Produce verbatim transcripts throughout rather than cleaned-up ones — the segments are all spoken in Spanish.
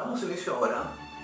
Damos inicio ahora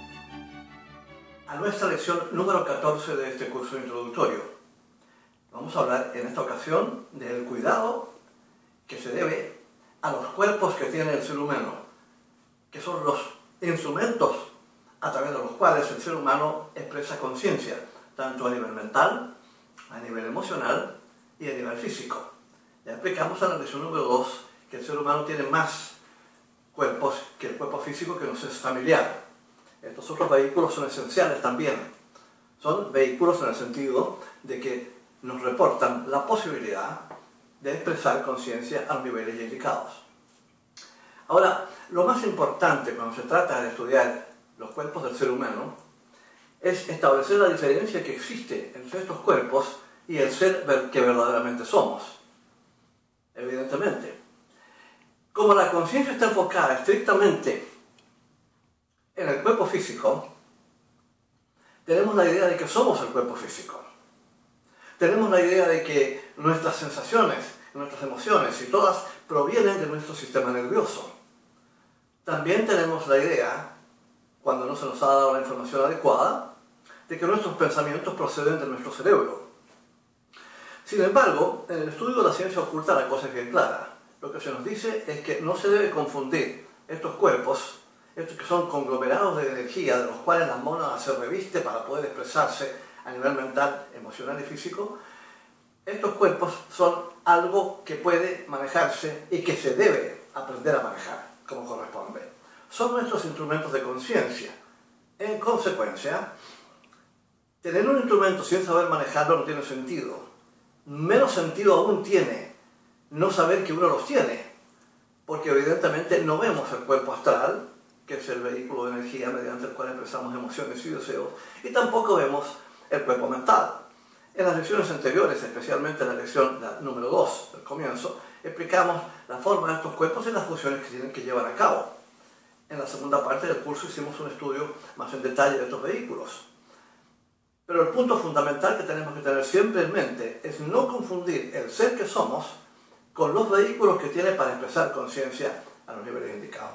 a nuestra lección número catorce de este curso introductorio. Vamos a hablar en esta ocasión del cuidado que se debe a los cuerpos que tiene el ser humano, que son los instrumentos a través de los cuales el ser humano expresa conciencia, tanto a nivel mental, a nivel emocional y a nivel físico. Ya explicamos en la lección número dos que el ser humano tiene más cuerpos que el cuerpo físico que nos es familiar. Estos otros vehículos son esenciales también. Son vehículos en el sentido de que nos reportan la posibilidad de expresar conciencia a los niveles indicados. Ahora, lo más importante cuando se trata de estudiar los cuerpos del ser humano es establecer la diferencia que existe entre estos cuerpos y el ser que verdaderamente somos. Evidentemente, como la conciencia está enfocada estrictamente en el cuerpo físico, tenemos la idea de que somos el cuerpo físico. Tenemos la idea de que nuestras sensaciones, nuestras emociones y todas provienen de nuestro sistema nervioso. También tenemos la idea, cuando no se nos ha dado la información adecuada, de que nuestros pensamientos proceden de nuestro cerebro. Sin embargo, en el estudio de la ciencia oculta la cosa es bien clara. Lo que se nos dice es que no se debe confundir estos cuerpos, estos que son conglomerados de energía, de los cuales la mónada se reviste para poder expresarse a nivel mental, emocional y físico. Estos cuerpos son algo que puede manejarse y que se debe aprender a manejar como corresponde. Son nuestros instrumentos de conciencia. En consecuencia, tener un instrumento sin saber manejarlo no tiene sentido. Menos sentido aún tiene no saber que uno los tiene, porque evidentemente no vemos el cuerpo astral, que es el vehículo de energía mediante el cual expresamos emociones y deseos, y tampoco vemos el cuerpo mental. En las lecciones anteriores, especialmente en la lección la número dos del comienzo, explicamos la forma de estos cuerpos y las funciones que tienen que llevar a cabo. En la segunda parte del curso hicimos un estudio más en detalle de estos vehículos. Pero el punto fundamental que tenemos que tener siempre en mente es no confundir el ser que somos con los vehículos que tiene para expresar conciencia a los niveles indicados.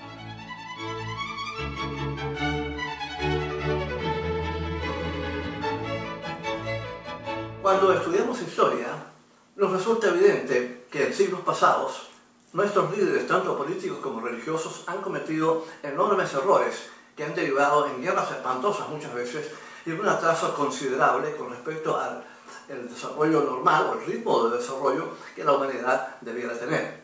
Cuando estudiamos historia, nos resulta evidente que en siglos pasados, nuestros líderes, tanto políticos como religiosos, han cometido enormes errores que han derivado en guerras espantosas muchas veces y un atraso considerable con respecto al el desarrollo normal o el ritmo de desarrollo que la humanidad debiera tener.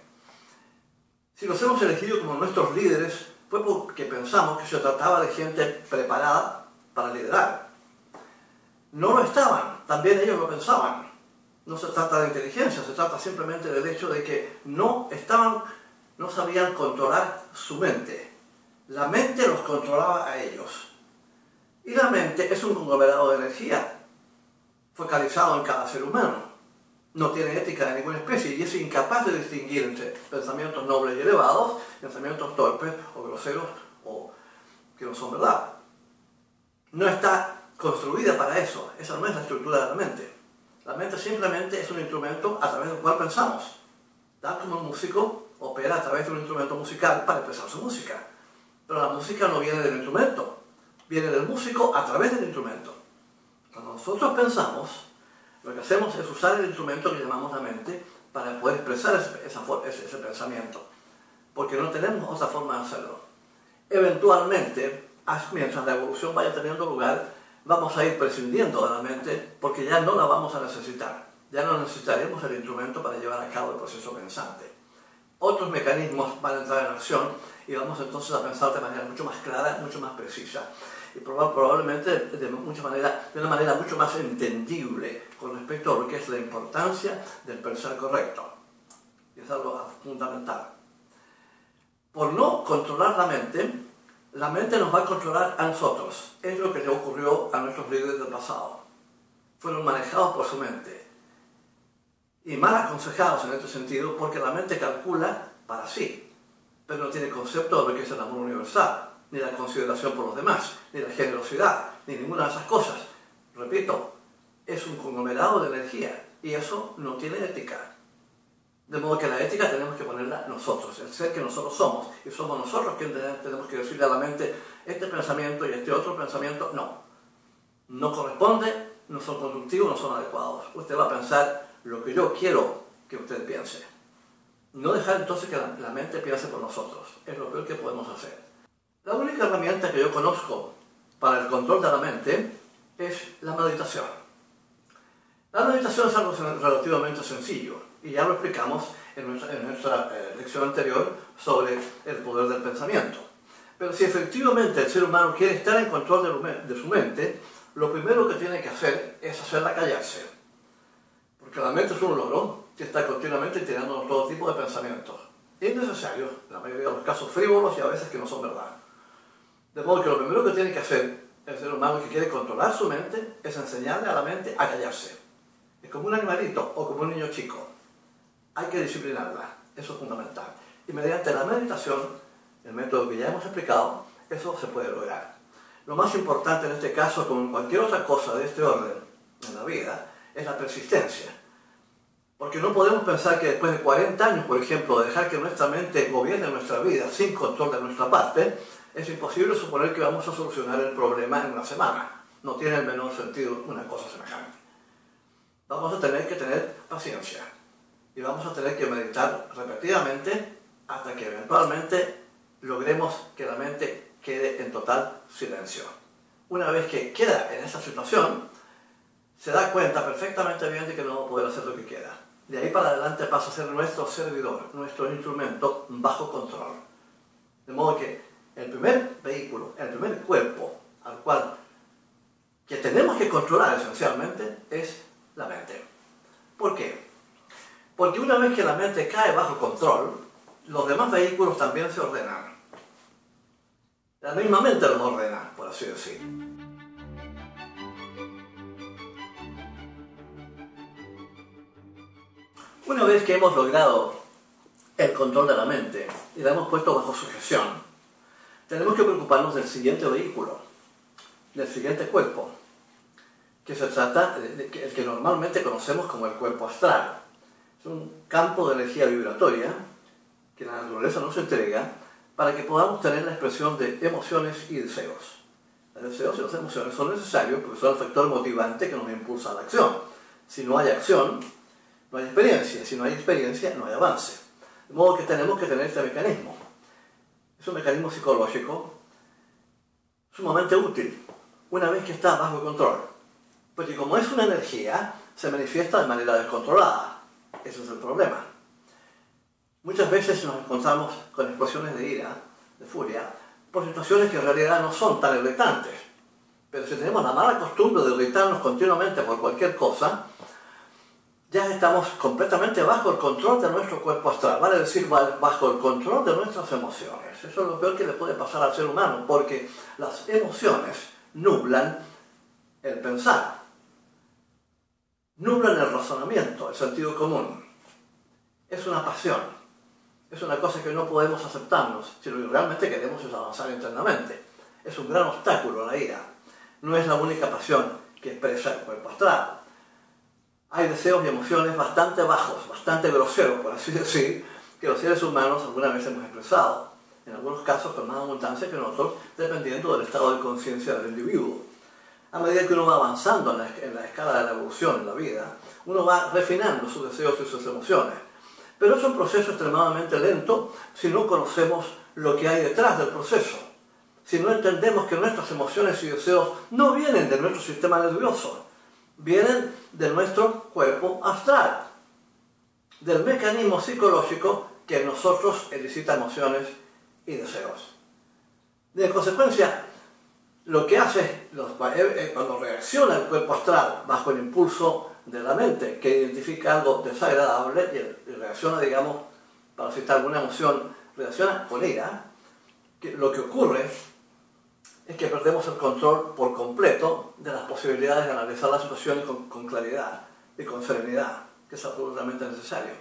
Si los hemos elegido como nuestros líderes fue porque pensamos que se trataba de gente preparada para liderar. No lo estaban, también ellos lo pensaban. No se trata de inteligencia, se trata simplemente del hecho de que no estaban, no sabían controlar su mente. La mente los controlaba a ellos. Y la mente es un conglomerado de energía focalizado en cada ser humano. No tiene ética de ninguna especie y es incapaz de distinguir entre pensamientos nobles y elevados, pensamientos torpes o groseros o que no son verdad. No está construida para eso. Esa no es la estructura de la mente. La mente simplemente es un instrumento a través del cual pensamos. Tal como un músico opera a través de un instrumento musical para expresar su música. Pero la música no viene del instrumento, viene del músico a través del instrumento. Cuando nosotros pensamos, lo que hacemos es usar el instrumento que llamamos la mente para poder expresar ese, esa, ese, ese pensamiento, porque no tenemos otra forma de hacerlo. Eventualmente, mientras la evolución vaya teniendo lugar, vamos a ir prescindiendo de la mente porque ya no la vamos a necesitar. Ya no necesitaremos el instrumento para llevar a cabo el proceso pensante. Otros mecanismos van a entrar en acción y vamos entonces a pensar de manera mucho más clara, mucho más precisa. Y probablemente de, mucha manera, de una manera mucho más entendible con respecto a lo que es la importancia del pensar correcto. Y es algo fundamental. Por no controlar la mente, la mente nos va a controlar a nosotros. Es lo que le ocurrió a nuestros líderes del pasado. Fueron manejados por su mente. Y mal aconsejados en este sentido porque la mente calcula para sí, pero no tiene concepto de lo que es el amor universal, ni la consideración por los demás, ni la generosidad, ni ninguna de esas cosas. Repito, es un conglomerado de energía y eso no tiene ética. De modo que la ética tenemos que ponerla nosotros, el ser que nosotros somos, y somos nosotros quienes tenemos que decirle a la mente, este pensamiento y este otro pensamiento, no, no corresponde, no son constructivos, no son adecuados. Usted va a pensar lo que yo quiero que usted piense. No dejar entonces que la, la mente piense por nosotros, es lo peor que podemos hacer. La única herramienta que yo conozco para el control de la mente es la meditación. La meditación es algo relativamente sencillo, y ya lo explicamos en nuestra, en nuestra eh, lección anterior sobre el poder del pensamiento. Pero si efectivamente el ser humano quiere estar en control de, de su mente, lo primero que tiene que hacer es hacerla callarse. Porque la mente es un loro que está continuamente tirándonos todo tipo de pensamientos. Innecesarios, en la mayoría de los casos frívolos y a veces que no son verdad. De modo que lo primero que tiene que hacer el ser humano que quiere controlar su mente es enseñarle a la mente a callarse. Es como un animalito o como un niño chico. Hay que disciplinarla, eso es fundamental. Y mediante la meditación, el método que ya hemos explicado, eso se puede lograr. Lo más importante en este caso, como en cualquier otra cosa de este orden en la vida, es la persistencia. Porque no podemos pensar que después de cuarenta años, por ejemplo, de dejar que nuestra mente gobierne nuestra vida sin control de nuestra parte, es imposible suponer que vamos a solucionar el problema en una semana. No tiene el menor sentido una cosa semejante. Vamos a tener que tener paciencia. Y vamos a tener que meditar repetidamente hasta que eventualmente logremos que la mente quede en total silencio. Una vez que queda en esa situación, se da cuenta perfectamente bien de que no va a poder hacer lo que quiera. De ahí para adelante pasa a ser nuestro servidor, nuestro instrumento bajo control. De modo que el primer vehículo, el primer cuerpo al cual que tenemos que controlar esencialmente es la mente. ¿Por qué? Porque una vez que la mente cae bajo control, los demás vehículos también se ordenan. La misma mente los ordena, por así decir. Una vez que hemos logrado el control de la mente y la hemos puesto bajo sujeción, tenemos que preocuparnos del siguiente vehículo, del siguiente cuerpo, que se trata de que, el que normalmente conocemos como el cuerpo astral. Es un campo de energía vibratoria que la naturaleza nos entrega para que podamos tener la expresión de emociones y deseos. Los deseos y las emociones son necesarios porque son el factor motivante que nos impulsa a la acción. Si no hay acción, no hay experiencia. Si no hay experiencia, no hay avance. De modo que tenemos que tener este mecanismo. Es un mecanismo psicológico sumamente útil una vez que está bajo control. Porque como es una energía, se manifiesta de manera descontrolada. Ese es el problema. Muchas veces nos encontramos con explosiones de ira, de furia, por situaciones que en realidad no son tan irritantes. Pero si tenemos la mala costumbre de irritarnos continuamente por cualquier cosa, ya estamos completamente bajo el control de nuestro cuerpo astral, vale decir, bajo el control de nuestras emociones. Eso es lo peor que le puede pasar al ser humano, porque las emociones nublan el pensar, nublan el razonamiento, el sentido común. Es una pasión, es una cosa que no podemos aceptarnos si lo que realmente queremos es avanzar internamente. Es un gran obstáculo la ira. No es la única pasión que expresa el cuerpo astral. Hay deseos y emociones bastante bajos, bastante groseros, por así decir, que los seres humanos alguna vez hemos expresado. En algunos casos con más abundancia que en otros, dependiendo del estado de conciencia del individuo. A medida que uno va avanzando en la, en la escala de la evolución en la vida, uno va refinando sus deseos y sus emociones. Pero es un proceso extremadamente lento si no conocemos lo que hay detrás del proceso. Si no entendemos que nuestras emociones y deseos no vienen de nuestro sistema nervioso, vienen de nuestro cuerpo astral, del mecanismo psicológico que en nosotros elicita emociones y deseos. De consecuencia, lo que hace cuando reacciona el cuerpo astral bajo el impulso de la mente, que identifica algo desagradable y reacciona, digamos, para citar alguna emoción, reacciona con ira, que lo que ocurre es que perdemos el control por completo de las posibilidades de analizar las situaciones con, con claridad y con serenidad, que es absolutamente necesario.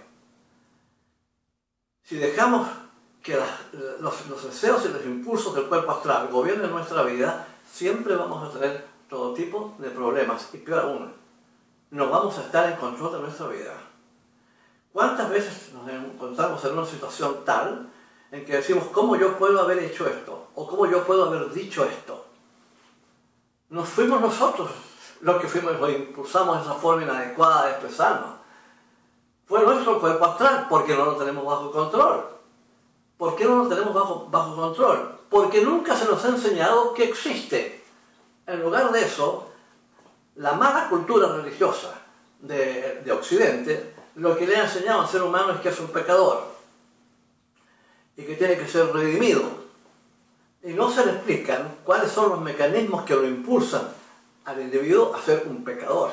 Si dejamos que las, los, los deseos y los impulsos del cuerpo astral gobiernen nuestra vida, siempre vamos a tener todo tipo de problemas, y peor aún, no vamos a estar en control de nuestra vida. ¿Cuántas veces nos encontramos en una situación tal en que decimos, ¿cómo yo puedo haber hecho esto? O ¿cómo yo puedo haber dicho esto? Nos fuimos nosotros los que fuimos, los impulsamos esa forma inadecuada de expresarnos. Fue nuestro cuerpo astral, porque no lo tenemos bajo control. ¿Por qué no lo tenemos bajo, bajo control? Porque nunca se nos ha enseñado que existe. En lugar de eso, la mala cultura religiosa de, de Occidente, lo que le ha enseñado al ser humano es que es un pecador y que tiene que ser redimido. Y no se le explican cuáles son los mecanismos que lo impulsan al individuo a ser un pecador.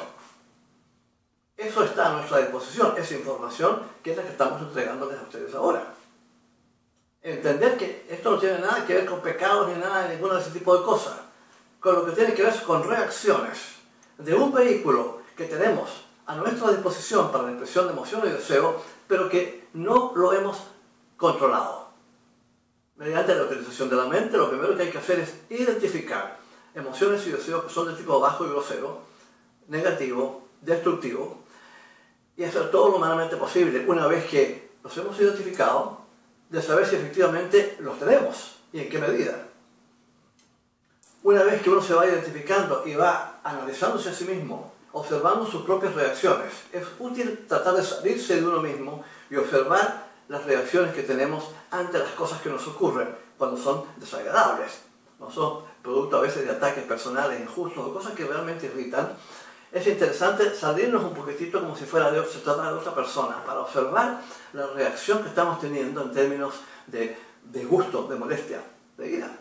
Eso está a nuestra disposición, esa información que es la que estamos entregándoles a ustedes ahora. Entender que esto no tiene nada que ver con pecados ni nada de ninguno de ese tipo de cosas. Con lo que tiene que ver con reacciones de un vehículo que tenemos a nuestra disposición para la expresión de emociones y deseos, pero que no lo hemos controlado. Mediante la utilización de la mente, lo primero que hay que hacer es identificar emociones y deseos que son de tipo bajo y grosero, negativo, destructivo, y hacer todo lo humanamente posible, una vez que los hemos identificado, de saber si efectivamente los tenemos y en qué medida. Una vez que uno se va identificando y va analizándose a sí mismo, observando sus propias reacciones, es útil tratar de salirse de uno mismo y observar las reacciones que tenemos ante las cosas que nos ocurren cuando son desagradables. No son producto a veces de ataques personales injustos o cosas que realmente irritan. Es interesante salirnos un poquitito como si fuera de, se tratara de otra persona para observar la reacción que estamos teniendo en términos de, de gusto, de molestia, de ira.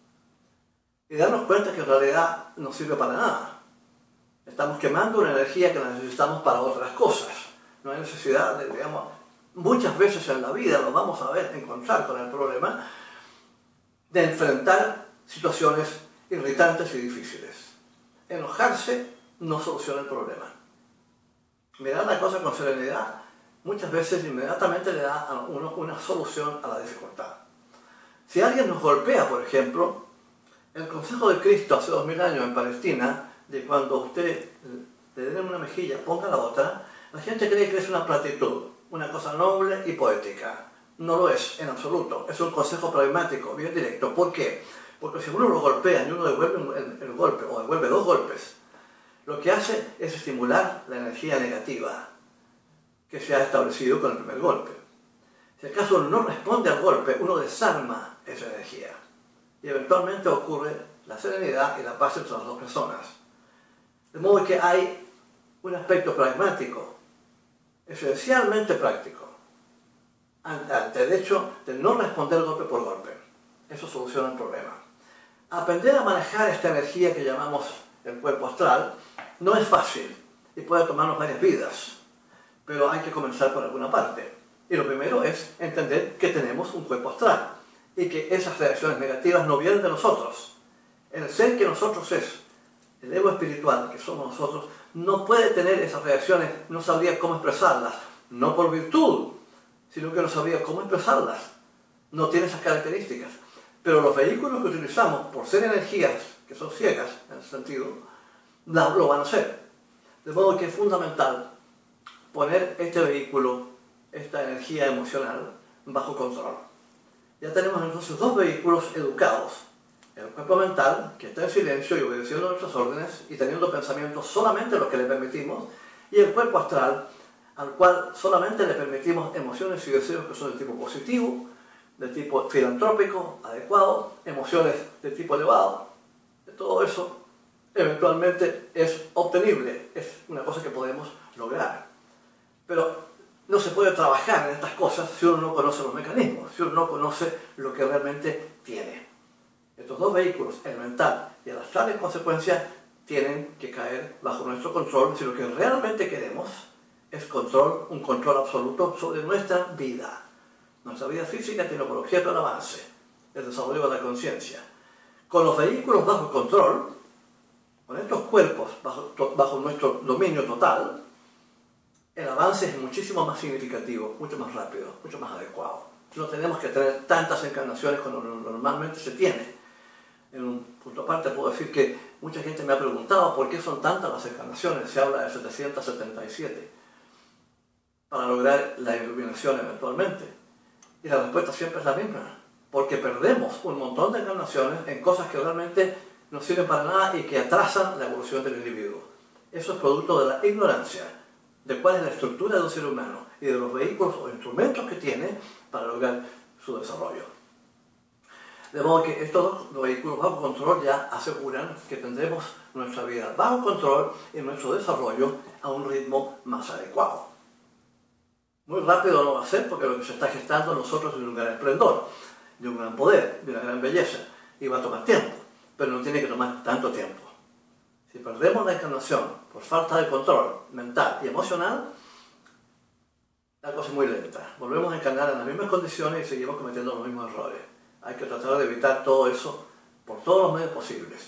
Y darnos cuenta que en realidad no sirve para nada. Estamos quemando una energía que la necesitamos para otras cosas. No hay necesidad de, digamos, muchas veces en la vida lo vamos a ver, encontrar con el problema de enfrentar situaciones irritantes y difíciles. Enojarse no soluciona el problema. Mirar la cosa con serenidad muchas veces inmediatamente le da a uno una solución a la dificultad. Si alguien nos golpea, por ejemplo, el consejo de Cristo hace dos mil años en Palestina, de cuando usted le den una mejilla, ponga la otra, la gente cree que es una platitud, una cosa noble y poética. No lo es, en absoluto. Es un consejo pragmático, bien directo. ¿Por qué? Porque si uno lo golpea y uno devuelve el, el golpe, o devuelve dos golpes, lo que hace es estimular la energía negativa que se ha establecido con el primer golpe. Si acaso uno no responde al golpe, uno desarma esa energía. Y eventualmente ocurre la serenidad y la paz entre las dos personas. De modo que hay un aspecto pragmático, esencialmente práctico, ante el hecho de no responder golpe por golpe. Eso soluciona el problema. Aprender a manejar esta energía que llamamos el cuerpo astral no es fácil y puede tomarnos varias vidas, pero hay que comenzar por alguna parte. Y lo primero es entender que tenemos un cuerpo astral y que esas reacciones negativas no vienen de nosotros. El ser que nosotros es, el ego espiritual que somos nosotros, no puede tener esas reacciones, no sabría cómo expresarlas, no por virtud, sino que no sabría cómo expresarlas. No tiene esas características. Pero los vehículos que utilizamos, por ser energías que son ciegas, en ese sentido, lo van a hacer. De modo que es fundamental poner este vehículo, esta energía emocional, bajo control. Ya tenemos entonces dos vehículos educados. El cuerpo mental, que está en silencio y obedeciendo nuestras órdenes y teniendo pensamientos solamente los que le permitimos, y el cuerpo astral, al cual solamente le permitimos emociones y deseos que son de tipo positivo, de tipo filantrópico, adecuado, emociones de tipo elevado. De todo eso, eventualmente es obtenible, es una cosa que podemos lograr. Pero no se puede trabajar en estas cosas si uno no conoce los mecanismos, si uno no conoce lo que realmente tiene. Estos dos vehículos, el mental y el astral, en consecuencia, tienen que caer bajo nuestro control si lo que realmente queremos es control, un control absoluto sobre nuestra vida. Nuestra vida física tiene por objeto el avance, el desarrollo de la conciencia. Con los vehículos bajo control, con estos cuerpos bajo, bajo nuestro dominio total, el avance es muchísimo más significativo, mucho más rápido, mucho más adecuado. No tenemos que tener tantas encarnaciones como normalmente se tiene. En un punto aparte puedo decir que mucha gente me ha preguntado por qué son tantas las encarnaciones, se habla de setecientas setenta y siete. para lograr la iluminación eventualmente? Y la respuesta siempre es la misma, porque perdemos un montón de encarnaciones en cosas que realmente no sirven para nada y que atrasan la evolución del individuo. Eso es producto de la ignorancia de cuál es la estructura de un ser humano y de los vehículos o instrumentos que tiene para lograr su desarrollo. De modo que estos dos vehículos bajo control ya aseguran que tendremos nuestra vida bajo control y nuestro desarrollo a un ritmo más adecuado. Muy rápido no va a ser, porque lo que se está gestando en nosotros es un gran esplendor, de un gran poder, de una gran belleza, y va a tomar tiempo, pero no tiene que tomar tanto tiempo. Si perdemos la encarnación por falta de control mental y emocional, la cosa es muy lenta. Volvemos a encarnar en las mismas condiciones y seguimos cometiendo los mismos errores. Hay que tratar de evitar todo eso por todos los medios posibles.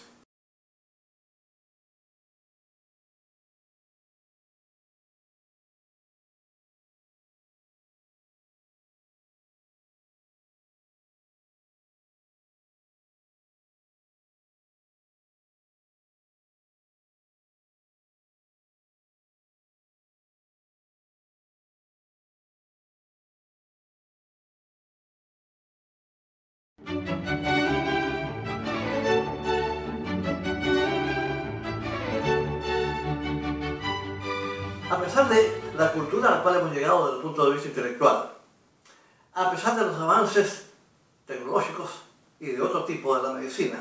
A pesar de la cultura a la cual hemos llegado desde el punto de vista intelectual, a pesar de los avances tecnológicos y de otro tipo de la medicina,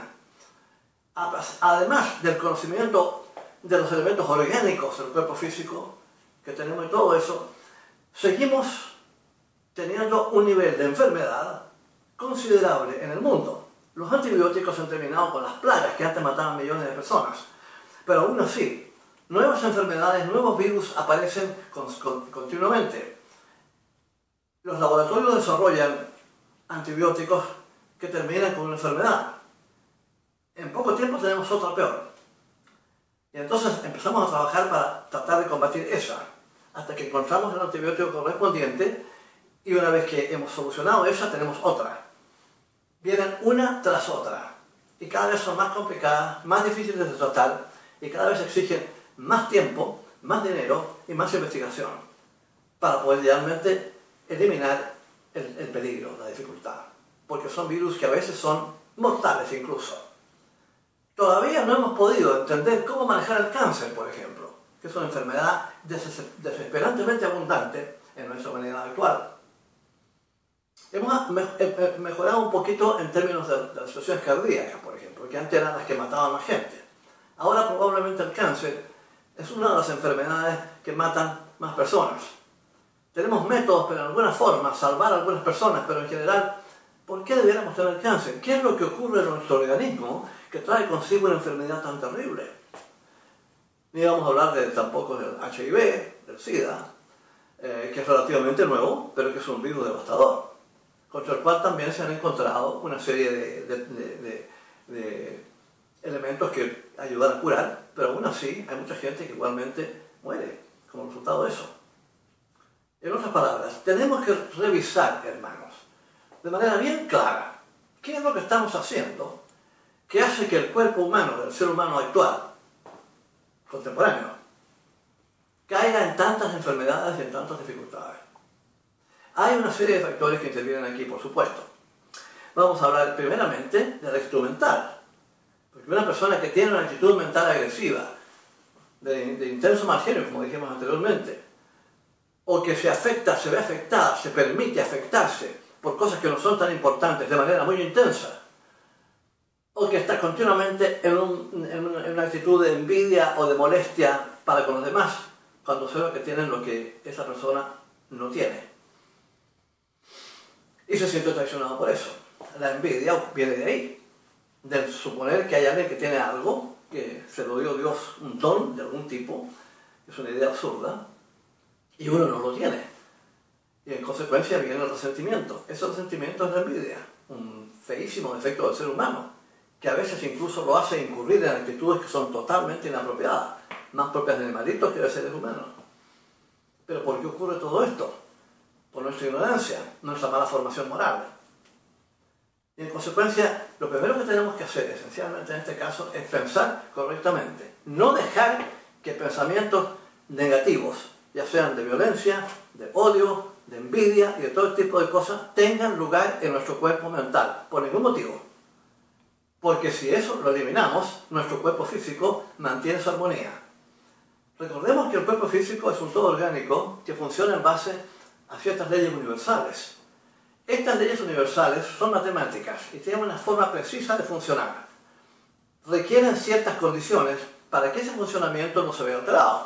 además del conocimiento de los elementos orgánicos del cuerpo físico que tenemos y todo eso, seguimos teniendo un nivel de enfermedad considerable en el mundo. Los antibióticos han terminado con las plagas que antes mataban millones de personas, pero aún así, nuevas enfermedades, nuevos virus aparecen con, con, continuamente. Los laboratorios desarrollan antibióticos que terminan con una enfermedad. En poco tiempo tenemos otra peor. Y entonces empezamos a trabajar para tratar de combatir esa, hasta que encontramos el antibiótico correspondiente, y una vez que hemos solucionado esa, tenemos otra. Vienen una tras otra, y cada vez son más complicadas, más difíciles de tratar, y cada vez exigen más tiempo, más dinero y más investigación para poder realmente eliminar el, el peligro, la dificultad, porque son virus que a veces son mortales incluso. Todavía no hemos podido entender cómo manejar el cáncer, por ejemplo, que es una enfermedad des desesperantemente abundante en nuestra humanidad actual. Hemos mejorado un poquito en términos de, de las situaciones cardíacas, por ejemplo, que antes eran las que mataban más gente. Ahora probablemente el cáncer es una de las enfermedades que matan más personas. Tenemos métodos para en alguna forma salvar a algunas personas, pero en general, ¿por qué debiéramos tener cáncer? ¿Qué es lo que ocurre en nuestro organismo que trae consigo una enfermedad tan terrible? Ni vamos a hablar de, tampoco del H I V, del SIDA, eh, que es relativamente nuevo, pero que es un virus devastador, contra el cual también se han encontrado una serie de, de, de, de, de elementos que ayudan a curar, pero aún así hay mucha gente que igualmente muere como resultado de eso. En otras palabras, tenemos que revisar, hermanos, de manera bien clara, qué es lo que estamos haciendo que hace que el cuerpo humano, del ser humano actual, contemporáneo, caiga en tantas enfermedades y en tantas dificultades. Hay una serie de factores que intervienen aquí, por supuesto. Vamos a hablar primeramente de la actitud mental. Porque una persona que tiene una actitud mental agresiva, de, de intenso mal genio, como dijimos anteriormente, o que se afecta, se ve afectada, se permite afectarse por cosas que no son tan importantes de manera muy intensa, o que está continuamente en, un, en, una, en una actitud de envidia o de molestia para con los demás, cuando se ve que tienen lo que esa persona no tiene. Y se siente traicionado por eso. La envidia viene de ahí, de suponer que hay alguien que tiene algo, que se lo dio Dios, un don de algún tipo, es una idea absurda, y uno no lo tiene. Y en consecuencia viene el resentimiento. Ese resentimiento es la envidia, un feísimo defecto del ser humano, que a veces incluso lo hace incurrir en actitudes que son totalmente inapropiadas, más propias de animalitos que de seres humanos. ¿Pero por qué ocurre todo esto? Por nuestra ignorancia, nuestra mala formación moral. Y en consecuencia, lo primero que tenemos que hacer, esencialmente en este caso, es pensar correctamente. No dejar que pensamientos negativos ya sean de violencia, de odio, de envidia y de todo tipo de cosas, tengan lugar en nuestro cuerpo mental, por ningún motivo. Porque si eso lo eliminamos, nuestro cuerpo físico mantiene su armonía. Recordemos que el cuerpo físico es un todo orgánico que funciona en base a ciertas leyes universales. Estas leyes universales son matemáticas y tienen una forma precisa de funcionar. Requieren ciertas condiciones para que ese funcionamiento no se vea alterado.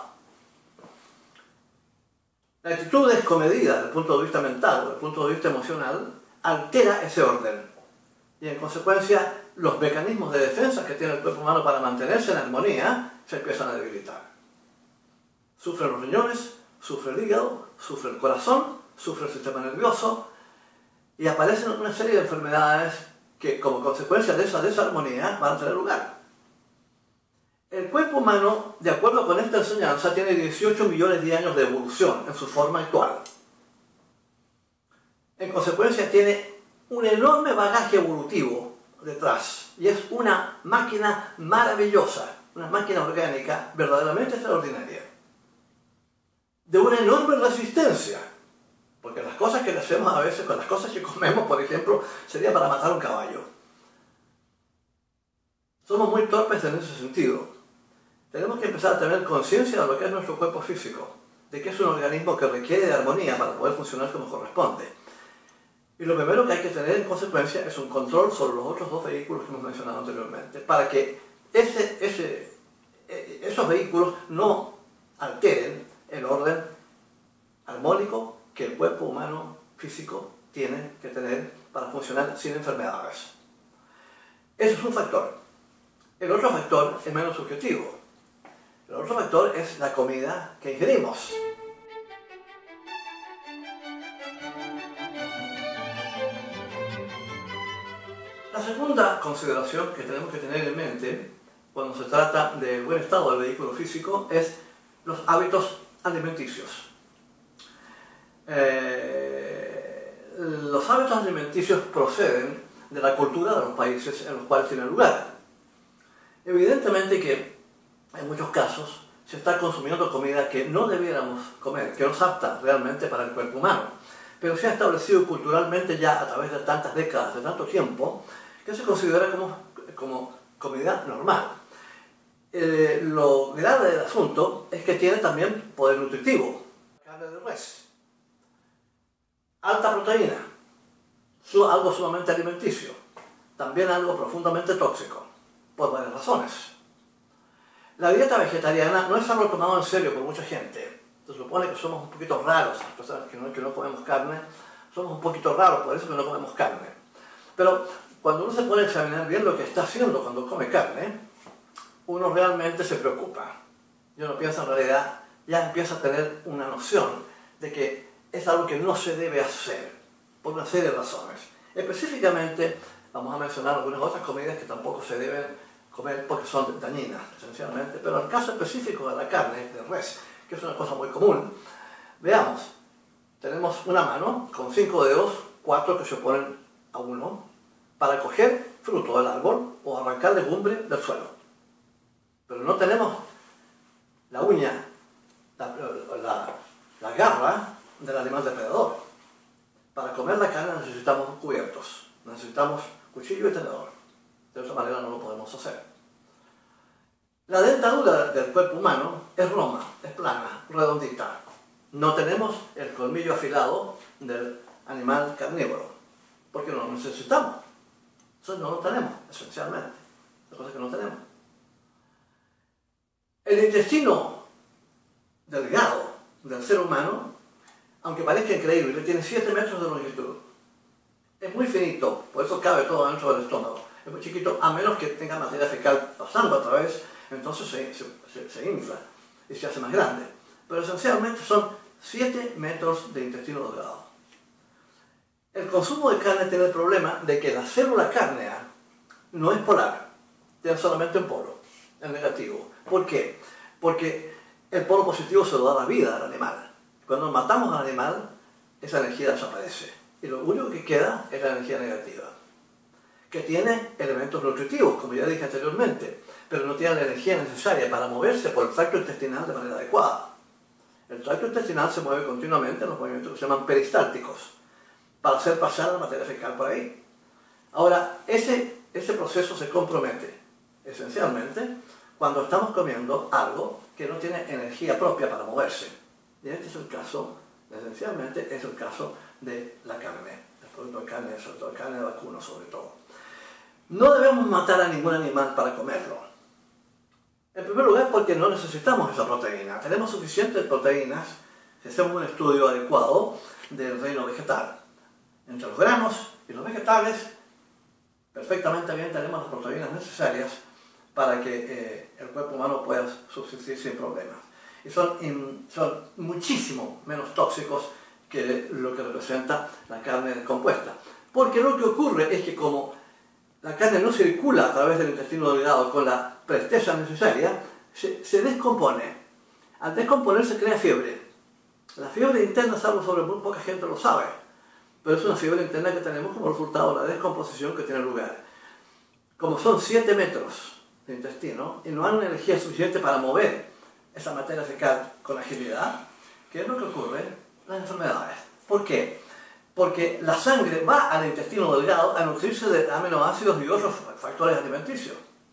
La actitud descomedida desde el punto de vista mental o desde el punto de vista emocional altera ese orden y en consecuencia los mecanismos de defensa que tiene el cuerpo humano para mantenerse en armonía se empiezan a debilitar. Sufren los riñones, sufre el hígado, sufre el corazón, sufre el sistema nervioso y aparecen una serie de enfermedades que como consecuencia de esa desarmonía van a tener lugar. El cuerpo humano, de acuerdo con esta enseñanza, tiene dieciocho millones de años de evolución en su forma actual. En consecuencia, tiene un enorme bagaje evolutivo detrás. Y es una máquina maravillosa, una máquina orgánica verdaderamente extraordinaria. De una enorme resistencia. Porque las cosas que le hacemos a veces, con las cosas que comemos, por ejemplo, sería para matar un caballo. Somos muy torpes en ese sentido. Tenemos que empezar a tener conciencia de lo que es nuestro cuerpo físico, de que es un organismo que requiere de armonía para poder funcionar como corresponde. Y lo primero que hay que tener en consecuencia es un control sobre los otros dos vehículos que hemos mencionado anteriormente, para que ese, ese, esos vehículos no alteren el orden armónico que el cuerpo humano físico tiene que tener para funcionar sin enfermedades. Ese es un factor. El otro factor es menos subjetivo. El otro factor es la comida que ingerimos. La segunda consideración que tenemos que tener en mente cuando se trata del buen estado del vehículo físico es los hábitos alimenticios. Eh, los hábitos alimenticios proceden de la cultura de los países en los cuales tienen lugar. Evidentemente que en muchos casos se está consumiendo comida que no debiéramos comer, que no es apta realmente para el cuerpo humano. Pero se ha establecido culturalmente ya a través de tantas décadas, de tanto tiempo, que se considera como, como comida normal. Eh, lo grave del asunto es que tiene también poder nutritivo. Carne de res, alta proteína, algo sumamente alimenticio, también algo profundamente tóxico, por varias razones. La dieta vegetariana no es algo tomado en serio por mucha gente. Se supone que somos un poquito raros, las personas que no, que no comemos carne, somos un poquito raros, por eso que no comemos carne. Pero cuando uno se pone a examinar bien lo que está haciendo cuando come carne, uno realmente se preocupa. Y uno piensa en realidad, ya empieza a tener una noción de que es algo que no se debe hacer, por una serie de razones. Específicamente, vamos a mencionar algunas otras comidas que tampoco se deben comer porque son dañinas, esencialmente, pero en el caso específico de la carne de res, que es una cosa muy común, veamos, tenemos una mano con cinco dedos, cuatro que se oponen a uno, para coger fruto del árbol o arrancar legumbre del suelo. Pero no tenemos la uña, la, la, la garra del animal depredador. Para comer la carne necesitamos cubiertos, necesitamos cuchillo y tenedor. De otra manera no lo podemos hacer. La dentadura del cuerpo humano es roma, es plana, redondita. No tenemos el colmillo afilado del animal carnívoro, porque no lo necesitamos. Eso no lo tenemos, esencialmente. La cosa que no tenemos. El intestino delgado del ser humano, aunque parezca increíble, tiene siete metros de longitud. Es muy finito, por eso cabe todo dentro del estómago. Es muy chiquito, a menos que tenga materia fecal pasando a través, entonces se, se, se, se infla y se hace más grande. Pero esencialmente son siete metros de intestino delgado. El consumo de carne tiene el problema de que la célula cárnea no es polar, tiene solamente un polo, el negativo. ¿Por qué? Porque el polo positivo se lo da la vida al animal. Cuando matamos al animal, esa energía desaparece. Y lo único que queda es la energía negativa, que tiene elementos nutritivos, como ya dije anteriormente, pero no tiene la energía necesaria para moverse por el tracto intestinal de manera adecuada. El tracto intestinal se mueve continuamente en los movimientos que se llaman peristálticos, para hacer pasar la materia fecal por ahí. Ahora, ese, ese proceso se compromete, esencialmente, cuando estamos comiendo algo que no tiene energía propia para moverse. Y este es el caso, esencialmente, es el caso de la carne, el producto de carne, sobre todo carne de vacuno, sobre todo. No debemos matar a ningún animal para comerlo. En primer lugar, porque no necesitamos esa proteína. Tenemos suficientes proteínas si hacemos un estudio adecuado del reino vegetal. Entre los granos y los vegetales, perfectamente bien tenemos las proteínas necesarias para que eh, el cuerpo humano pueda subsistir sin problemas. Y son, in, son muchísimo menos tóxicos que lo que representa la carne descompuesta. Porque lo que ocurre es que como la carne no circula a través del intestino delgado con la presteza necesaria, se, se descompone. Al descomponerse crea fiebre. La fiebre interna es algo sobre muy poca gente lo sabe, pero es una fiebre interna que tenemos como resultado de la descomposición que tiene lugar. Como son siete metros de intestino y no hay una energía suficiente para mover esa materia fecal con agilidad, ¿qué es lo que ocurre? Las enfermedades. ¿Por qué? Porque la sangre va al intestino delgado a nutrirse de aminoácidos y otros factores alimenticios.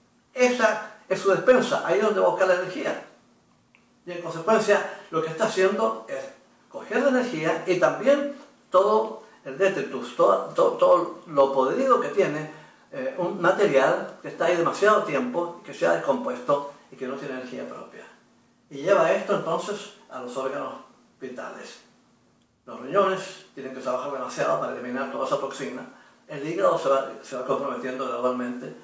Esa es su despensa, ahí es donde va a buscar la energía. Y en consecuencia, lo que está haciendo es coger la energía y también todo el detritus, todo, todo, todo lo podrido que tiene eh, un material que está ahí demasiado tiempo, que se ha descompuesto y que no tiene energía propia. Y lleva esto entonces a los órganos vitales. Los riñones tienen que trabajar demasiado para eliminar toda esa toxina. El hígado se va, se va comprometiendo gradualmente.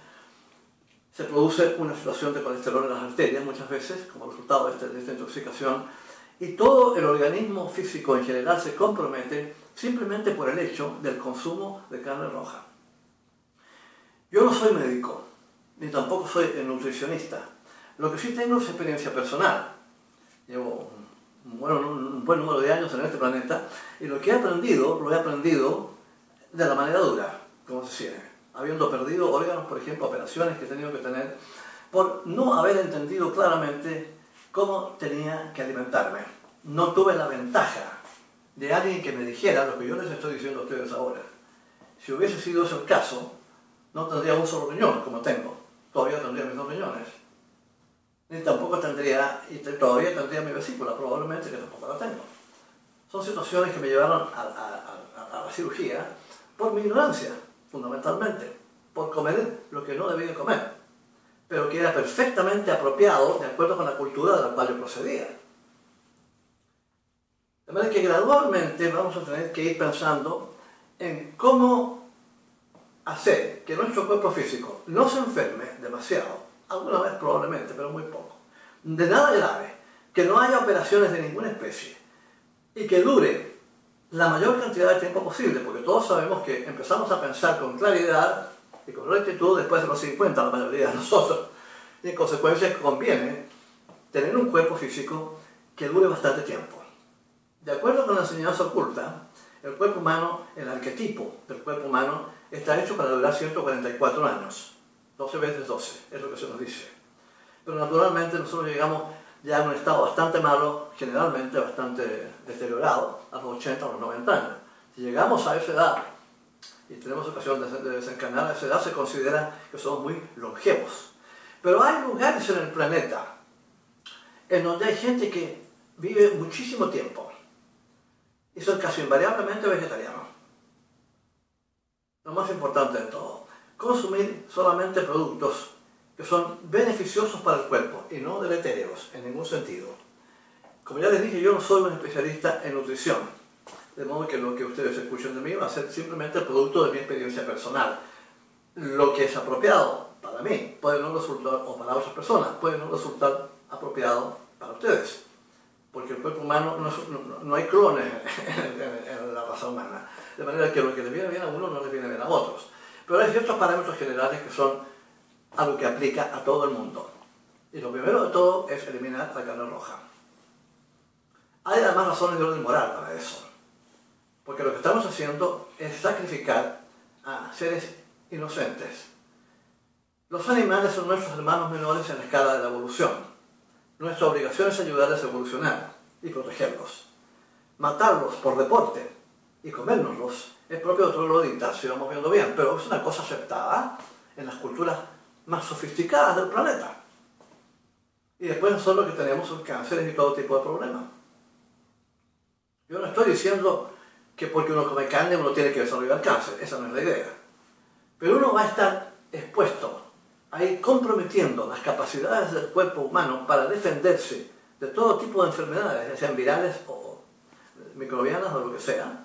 Se produce una situación de colesterol en las arterias muchas veces como resultado de, este, de esta intoxicación. Y todo el organismo físico en general se compromete simplemente por el hecho del consumo de carne roja. Yo no soy médico, ni tampoco soy nutricionista. Lo que sí tengo es experiencia personal. Llevo un buen, un buen número de años en este planeta y lo que he aprendido, lo he aprendido de la manera dura, como se dice, habiendo perdido órganos, por ejemplo, operaciones que he tenido que tener, por no haber entendido claramente cómo tenía que alimentarme. No tuve la ventaja de alguien que me dijera lo que yo les estoy diciendo a ustedes ahora. Si hubiese sido ese el caso, no tendría un solo riñón como tengo. Todavía tendría mis dos riñones. Ni tampoco tendría, y todavía tendría mi vesícula, probablemente que tampoco la tengo. Son situaciones que me llevaron a, a, a, a la cirugía por mi ignorancia, fundamentalmente, por comer lo que no debía comer, pero que era perfectamente apropiado de acuerdo con la cultura de la cual yo procedía. De manera que gradualmente vamos a tener que ir pensando en cómo hacer que nuestro cuerpo físico no se enferme demasiado, alguna vez probablemente, pero muy poco, de nada grave, que no haya operaciones de ninguna especie y que dure la mayor cantidad de tiempo posible, porque todos sabemos que empezamos a pensar con claridad y con rectitud después de los cincuenta, la mayoría de nosotros, y en consecuencia conviene tener un cuerpo físico que dure bastante tiempo. De acuerdo con la enseñanza oculta, el cuerpo humano, el arquetipo del cuerpo humano, está hecho para durar ciento cuarenta y cuatro años. doce veces doce, es lo que se nos dice. Pero naturalmente nosotros llegamos ya a un estado bastante malo, generalmente bastante deteriorado, a los ochenta o los noventa años. Si llegamos a esa edad y tenemos ocasión de desencarnar a esa edad, se considera que somos muy longevos. Pero hay lugares en el planeta en donde hay gente que vive muchísimo tiempo y son casi invariablemente vegetarianos. Lo más importante de todo, consumir solamente productos que son beneficiosos para el cuerpo y no deletéreos en ningún sentido. Como ya les dije, yo no soy un especialista en nutrición, de modo que lo que ustedes escuchen de mí va a ser simplemente el producto de mi experiencia personal. Lo que es apropiado para mí puede no resultar, o para otras personas, puede no resultar apropiado para ustedes, porque el cuerpo humano no, es, no, no hay clones en, en, en la raza humana, de manera que lo que le viene bien a uno no le viene bien a otros. Pero hay ciertos parámetros generales que son algo que aplica a todo el mundo. Y lo primero de todo es eliminar la carne roja. Hay además razones de orden moral para eso. Porque lo que estamos haciendo es sacrificar a seres inocentes. Los animales son nuestros hermanos menores en la escala de la evolución. Nuestra obligación es ayudarles a evolucionar. y protegerlos. Matarlos por deporte y comérnoslos es propio de otro trogloditas, si vamos viendo bien, pero es una cosa aceptada en las culturas más sofisticadas del planeta. Y después nosotros lo que tenemos son cánceres y todo tipo de problemas. Yo no estoy diciendo que porque uno come carne uno tiene que desarrollar cáncer, esa no es la idea. Pero uno va a estar expuesto a ir comprometiendo las capacidades del cuerpo humano para defenderse de todo tipo de enfermedades, ya sean virales o microbianas o lo que sea.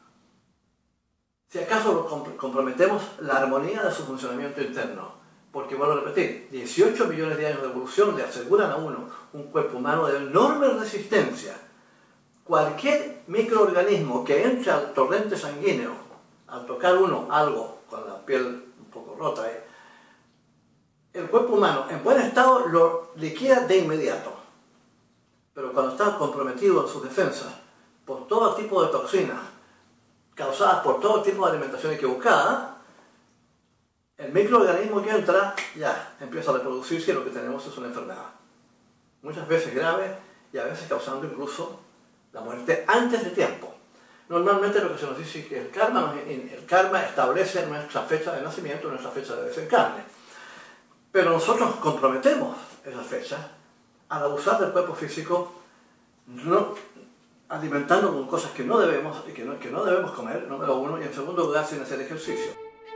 Si acaso lo comp comprometemos la armonía de su funcionamiento interno, porque vuelvo a repetir, dieciocho millones de años de evolución le aseguran a uno un cuerpo humano de enorme resistencia. Cualquier microorganismo que entre al torrente sanguíneo, al tocar uno algo con la piel un poco rota, ¿eh? el cuerpo humano en buen estado lo liquida de inmediato. Pero cuando está comprometido en sus defensas por todo tipo de toxinas causadas por todo tipo de alimentación equivocada, el microorganismo que entra ya empieza a reproducirse y lo que tenemos es una enfermedad. Muchas veces grave y a veces causando incluso la muerte antes de tiempo. Normalmente lo que se nos dice es que el karma, el karma establece nuestra fecha de nacimiento, nuestra fecha de desencarne. Pero nosotros comprometemos esa fecha al abusar del cuerpo físico, no, alimentando con cosas que no debemos y que no, que no debemos comer, número uno, y en segundo lugar sin hacer ejercicio.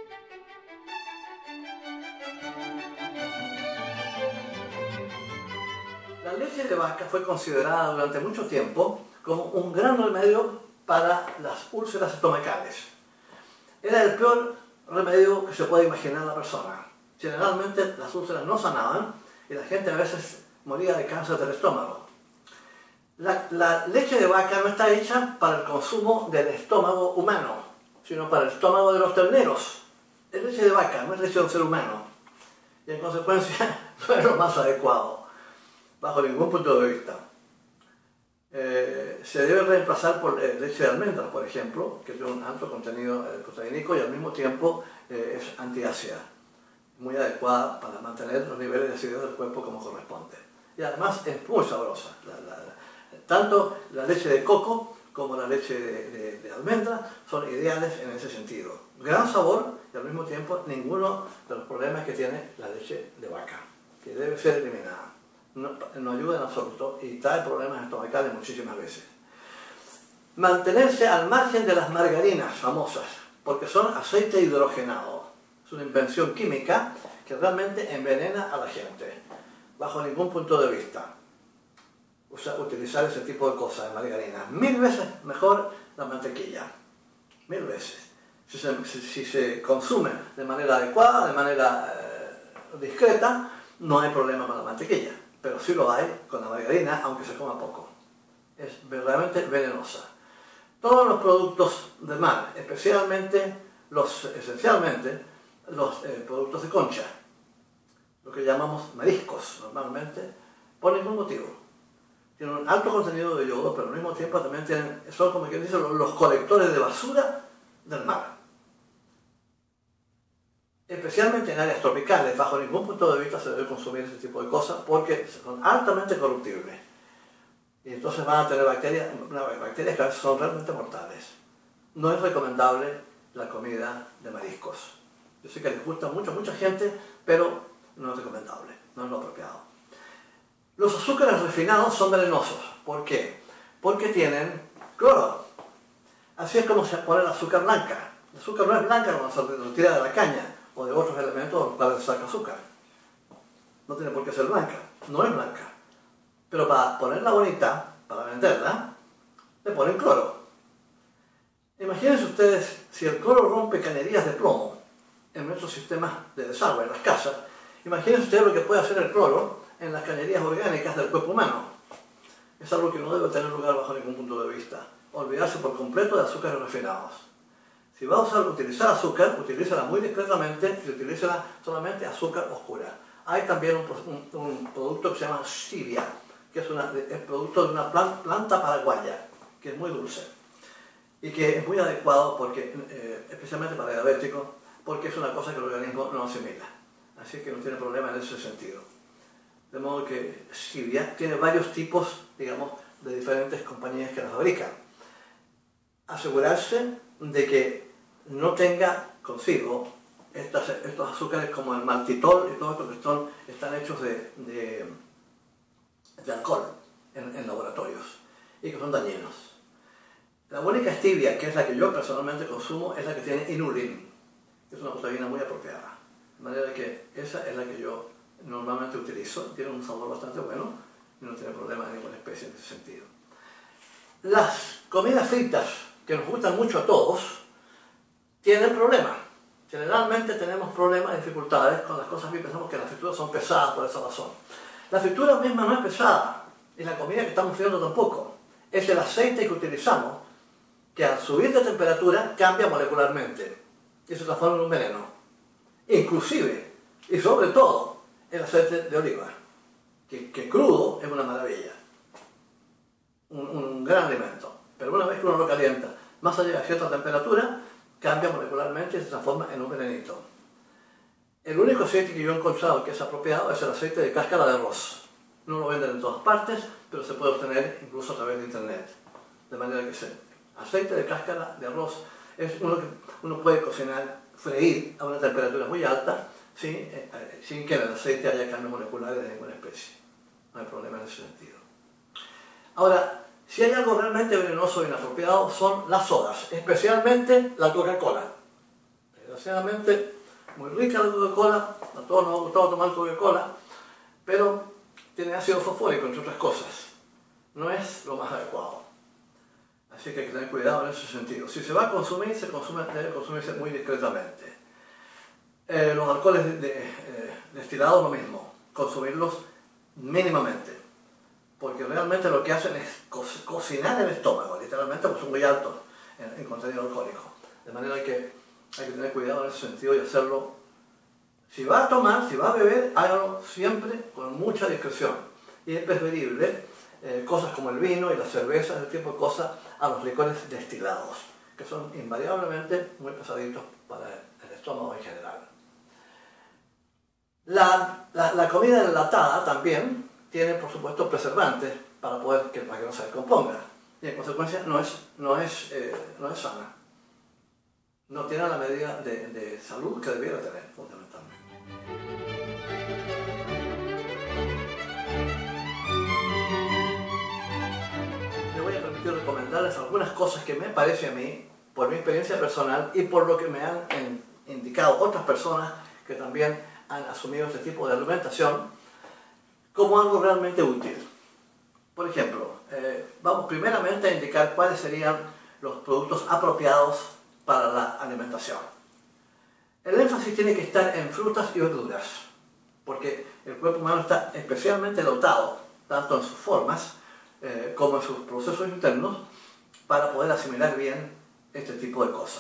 La leche de vaca fue considerada durante mucho tiempo como un gran remedio para las úlceras estomacales. Era el peor remedio que se puede imaginar la persona. Generalmente las úlceras no sanaban y la gente a veces moría de cáncer del estómago. La, la leche de vaca no está hecha para el consumo del estómago humano, sino para el estómago de los terneros. Es leche de vaca, no es leche de un ser humano. Y en consecuencia no es lo más adecuado, bajo ningún punto de vista. Eh, se debe reemplazar por eh, leche de almendras, por ejemplo, que tiene un alto contenido eh, proteínico y al mismo tiempo eh, es antiácida, muy adecuada para mantener los niveles de acidez del cuerpo como corresponde. Y además es muy sabrosa. La, la, la, tanto la leche de coco como la leche de, de, de almendra son ideales en ese sentido. Gran sabor y al mismo tiempo ninguno de los problemas que tiene la leche de vaca, que debe ser eliminada. No, no ayuda en absoluto y trae problemas estomacales muchísimas veces. Mantenerse al margen de las margarinas famosas, porque son aceite hidrogenado. Es una invención química que realmente envenena a la gente, bajo ningún punto de vista. O sea, utilizar ese tipo de cosas, de margarina. Mil veces mejor la mantequilla. Mil veces. Si se, si, si se consume de manera adecuada, de manera eh, discreta, no hay problema con la mantequilla. Pero sí lo hay con la margarina, aunque se coma poco. Es verdaderamente venenosa. Todos los productos de mar, especialmente los, esencialmente, los eh, productos de concha, lo que llamamos mariscos normalmente, por ningún motivo. Tienen un alto contenido de yodo, pero al mismo tiempo también tienen, son como quien dice, los, los colectores de basura del mar. Especialmente en áreas tropicales, bajo ningún punto de vista se debe consumir ese tipo de cosas porque son altamente corruptibles. Y entonces van a tener bacterias, bacterias que a veces son realmente mortales. No es recomendable la comida de mariscos. Yo sé que les gusta mucho a mucha gente, pero no es recomendable, no es lo apropiado. Los azúcares refinados son venenosos. ¿Por qué? Porque tienen cloro. Así es como se pone el azúcar blanca. El azúcar no es blanca cuando se retira de la caña o de otros elementos de los cuales se saca azúcar. No tiene por qué ser blanca. No es blanca. Pero para ponerla bonita, para venderla, le ponen cloro. Imagínense ustedes si el cloro rompe cañerías de plomo en nuestros sistemas de desagüe, en las casas. Imagínense ustedes lo que puede hacer el cloro en las cañerías orgánicas del cuerpo humano. Es algo que no debe tener lugar bajo ningún punto de vista. Olvidarse por completo de azúcares refinados. Si va a usar, utilizar azúcar, utilízala muy discretamente y utilízala solamente azúcar oscura. Hay también un, un, un producto que se llama stevia, que es, una, es producto de una planta, planta paraguaya, que es muy dulce y que es muy adecuado, porque, eh, especialmente para diabéticos, porque es una cosa que el organismo no asimila. Así que no tiene problema en ese sentido. De modo que stevia tiene varios tipos, digamos, de diferentes compañías que las fabrican. Asegurarse de que no tenga consigo estas, estos azúcares como el maltitol y todo esto que son, están hechos de, de, de alcohol en, en laboratorios y que son dañinos. La única stevia, que es la que yo personalmente consumo, es la que tiene inulin, que es una proteína muy apropiada. De manera que esa es la que yo normalmente utilizo, tiene un sabor bastante bueno y no tiene problema de ninguna especie en ese sentido. Las comidas fritas, que nos gustan mucho a todos, tienen problemas. Generalmente tenemos problemas, dificultades con las cosas que pensamos que las frituras son pesadas por esa razón. La fritura misma no es pesada, y la comida que estamos friendo tampoco. Es el aceite que utilizamos, que al subir de temperatura cambia molecularmente y se transforma en un veneno. Inclusive, y sobre todo, el aceite de oliva, que, que crudo es una maravilla, un, un gran alimento. Pero una vez que uno lo calienta, más allá de cierta temperatura, cambia molecularmente y se transforma en un venenito. El único aceite que yo he encontrado que es apropiado es el aceite de cáscara de arroz. No lo venden en todas partes, pero se puede obtener incluso a través de internet. De manera que se, aceite de cáscara de arroz es uno que uno puede cocinar, freír a una temperatura muy alta, ¿sí? eh, eh, sin que en el aceite haya cambios moleculares de ninguna especie. No hay problema en ese sentido. Ahora, si hay algo realmente venenoso e inapropiado son las sodas, especialmente la Coca-Cola. Desgraciadamente, muy rica la Coca-Cola, a todos nos ha gustado tomar Coca-Cola, pero tiene ácido fosfórico, entre otras cosas. No es lo más adecuado. Así que hay que tener cuidado en ese sentido. Si se va a consumir, se consume, debe consumirse muy discretamente. Eh, los alcoholes de, de, eh, destilados, lo mismo. Consumirlos mínimamente. Porque realmente lo que hacen es co cocinar el estómago, literalmente, porque son muy altos en, en contenido alcohólico. De manera que hay que tener cuidado en ese sentido y hacerlo. Si va a tomar, si va a beber, hágalo siempre con mucha discreción. Y es preferible eh, cosas como el vino y la cerveza, ese tipo de cosas, a los licores destilados, que son invariablemente muy pesaditos para el estómago en general. La, la, la comida enlatada también tiene, por supuesto, preservantes para, poder, que, para que no se descomponga. Y en consecuencia no es, no es, eh, no es sana. No tiene la medida de, de salud que debiera tener, fundamentalmente. Me voy a permitir recomendarles algunas cosas que me parece a mí, por mi experiencia personal y por lo que me han en, indicado otras personas que también han asumido este tipo de alimentación, como algo realmente útil. Por ejemplo, eh, vamos primeramente a indicar cuáles serían los productos apropiados para la alimentación. El énfasis tiene que estar en frutas y verduras, porque el cuerpo humano está especialmente dotado, tanto en sus formas eh, como en sus procesos internos, para poder asimilar bien este tipo de cosas.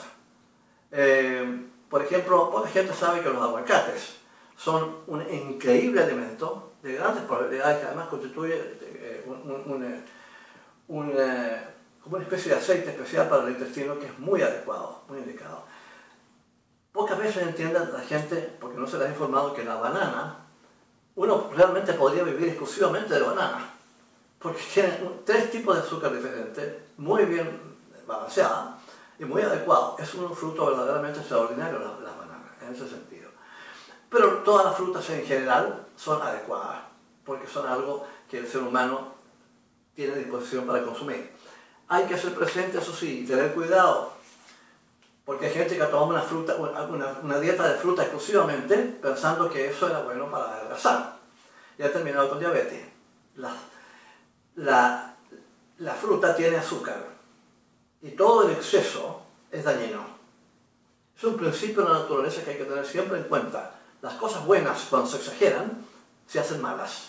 Eh, por ejemplo, poca gente sabe que los aguacates son un increíble alimento de grandes probabilidades, que además constituye eh, un, un, un, un, eh, como una especie de aceite especial para el intestino que es muy adecuado, muy indicado. Pocas veces entiende la gente, porque no se les ha informado, que la banana, uno realmente podría vivir exclusivamente de banana, porque tiene tres tipos de azúcar diferentes, muy bien balanceada y muy adecuado. Es un fruto verdaderamente extraordinario la, la banana, en ese sentido. Pero todas las frutas en general son adecuadas, porque son algo que el ser humano tiene a disposición para consumir. Hay que ser presente, eso sí, y tener cuidado, porque hay gente que ha tomado una, fruta, una, una dieta de fruta exclusivamente pensando que eso era bueno para adelgazar y ha terminado con diabetes. La, la, la fruta tiene azúcar y todo el exceso es dañino. Es un principio de la naturaleza que hay que tener siempre en cuenta. Las cosas buenas, cuando se exageran, se hacen malas.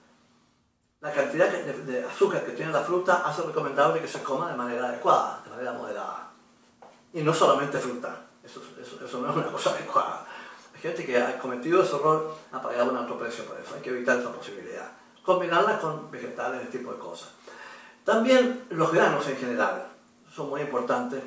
La cantidad de, de azúcar que tiene la fruta hace recomendable que se coma de manera adecuada, de manera moderada. Y no solamente fruta, eso, eso, eso no es una cosa adecuada. Hay gente que ha cometido ese error, ha pagado un alto precio por eso, hay que evitar esa posibilidad. Combinarla con vegetales, ese tipo de cosas. También los granos en general son muy importantes,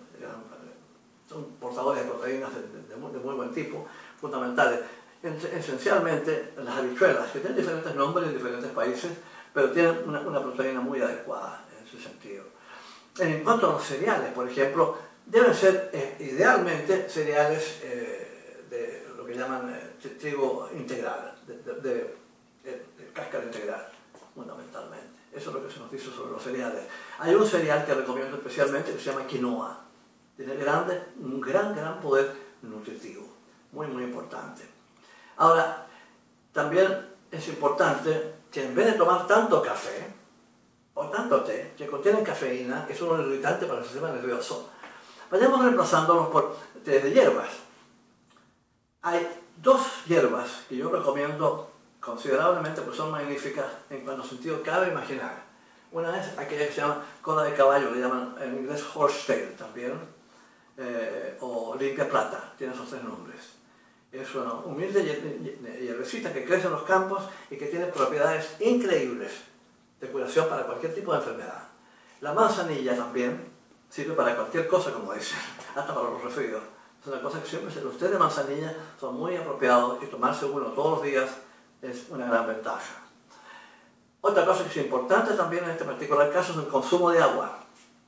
son portadores de proteínas de, de, de, muy, de muy buen tipo, fundamentales. Esencialmente las habichuelas, que tienen diferentes nombres en diferentes países, pero tienen una, una proteína muy adecuada en ese sentido. En cuanto a los cereales, por ejemplo, deben ser eh, idealmente cereales eh, de lo que llaman eh, trigo integral, de, de, de, de, de cáscara integral, fundamentalmente. Eso es lo que se nos dice sobre los cereales. Hay un cereal que recomiendo especialmente que se llama quinoa. Tiene grande, un gran, gran poder nutritivo. Muy, muy importante. Ahora, también es importante que en vez de tomar tanto café o tanto té que contienen cafeína, que es un irritante para el sistema nervioso, vayamos reemplazándolos por té de hierbas. Hay dos hierbas que yo recomiendo considerablemente, pues son magníficas en cuanto sentido cabe imaginar. Una es aquella que se llama cola de caballo, le llaman en inglés horsetail también, eh, o limpia plata, tiene esos tres nombres. Es una humilde hierbecita que crece en los campos y que tiene propiedades increíbles de curación para cualquier tipo de enfermedad. La manzanilla también sirve para cualquier cosa, como dicen, hasta para los resfríos. Es una cosa que siempre, los té de manzanilla son muy apropiados y tomarse uno todos los días es una gran ventaja. Otra cosa que es importante también en este particular caso es el consumo de agua.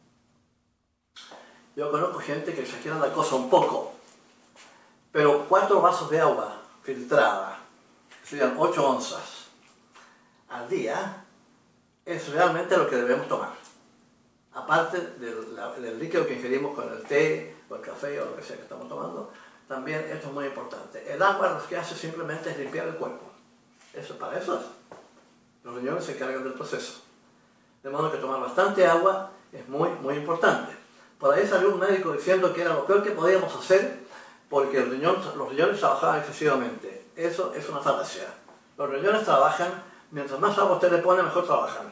Yo conozco gente que exagera la cosa un poco, pero cuatro vasos de agua filtrada, serían ocho onzas al día, es realmente lo que debemos tomar. Aparte del, la, del líquido que ingerimos con el té o el café o lo que sea que estamos tomando, también esto es muy importante. El agua lo que hace simplemente es limpiar el cuerpo. Eso, para eso es. Los riñones se encargan del proceso. De modo que tomar bastante agua es muy, muy importante. Por ahí salió un médico diciendo que era lo peor que podíamos hacer porque el riñón, los riñones trabajaban excesivamente. Eso es una falacia. Los riñones trabajan, mientras más agua usted le pone, mejor trabajan.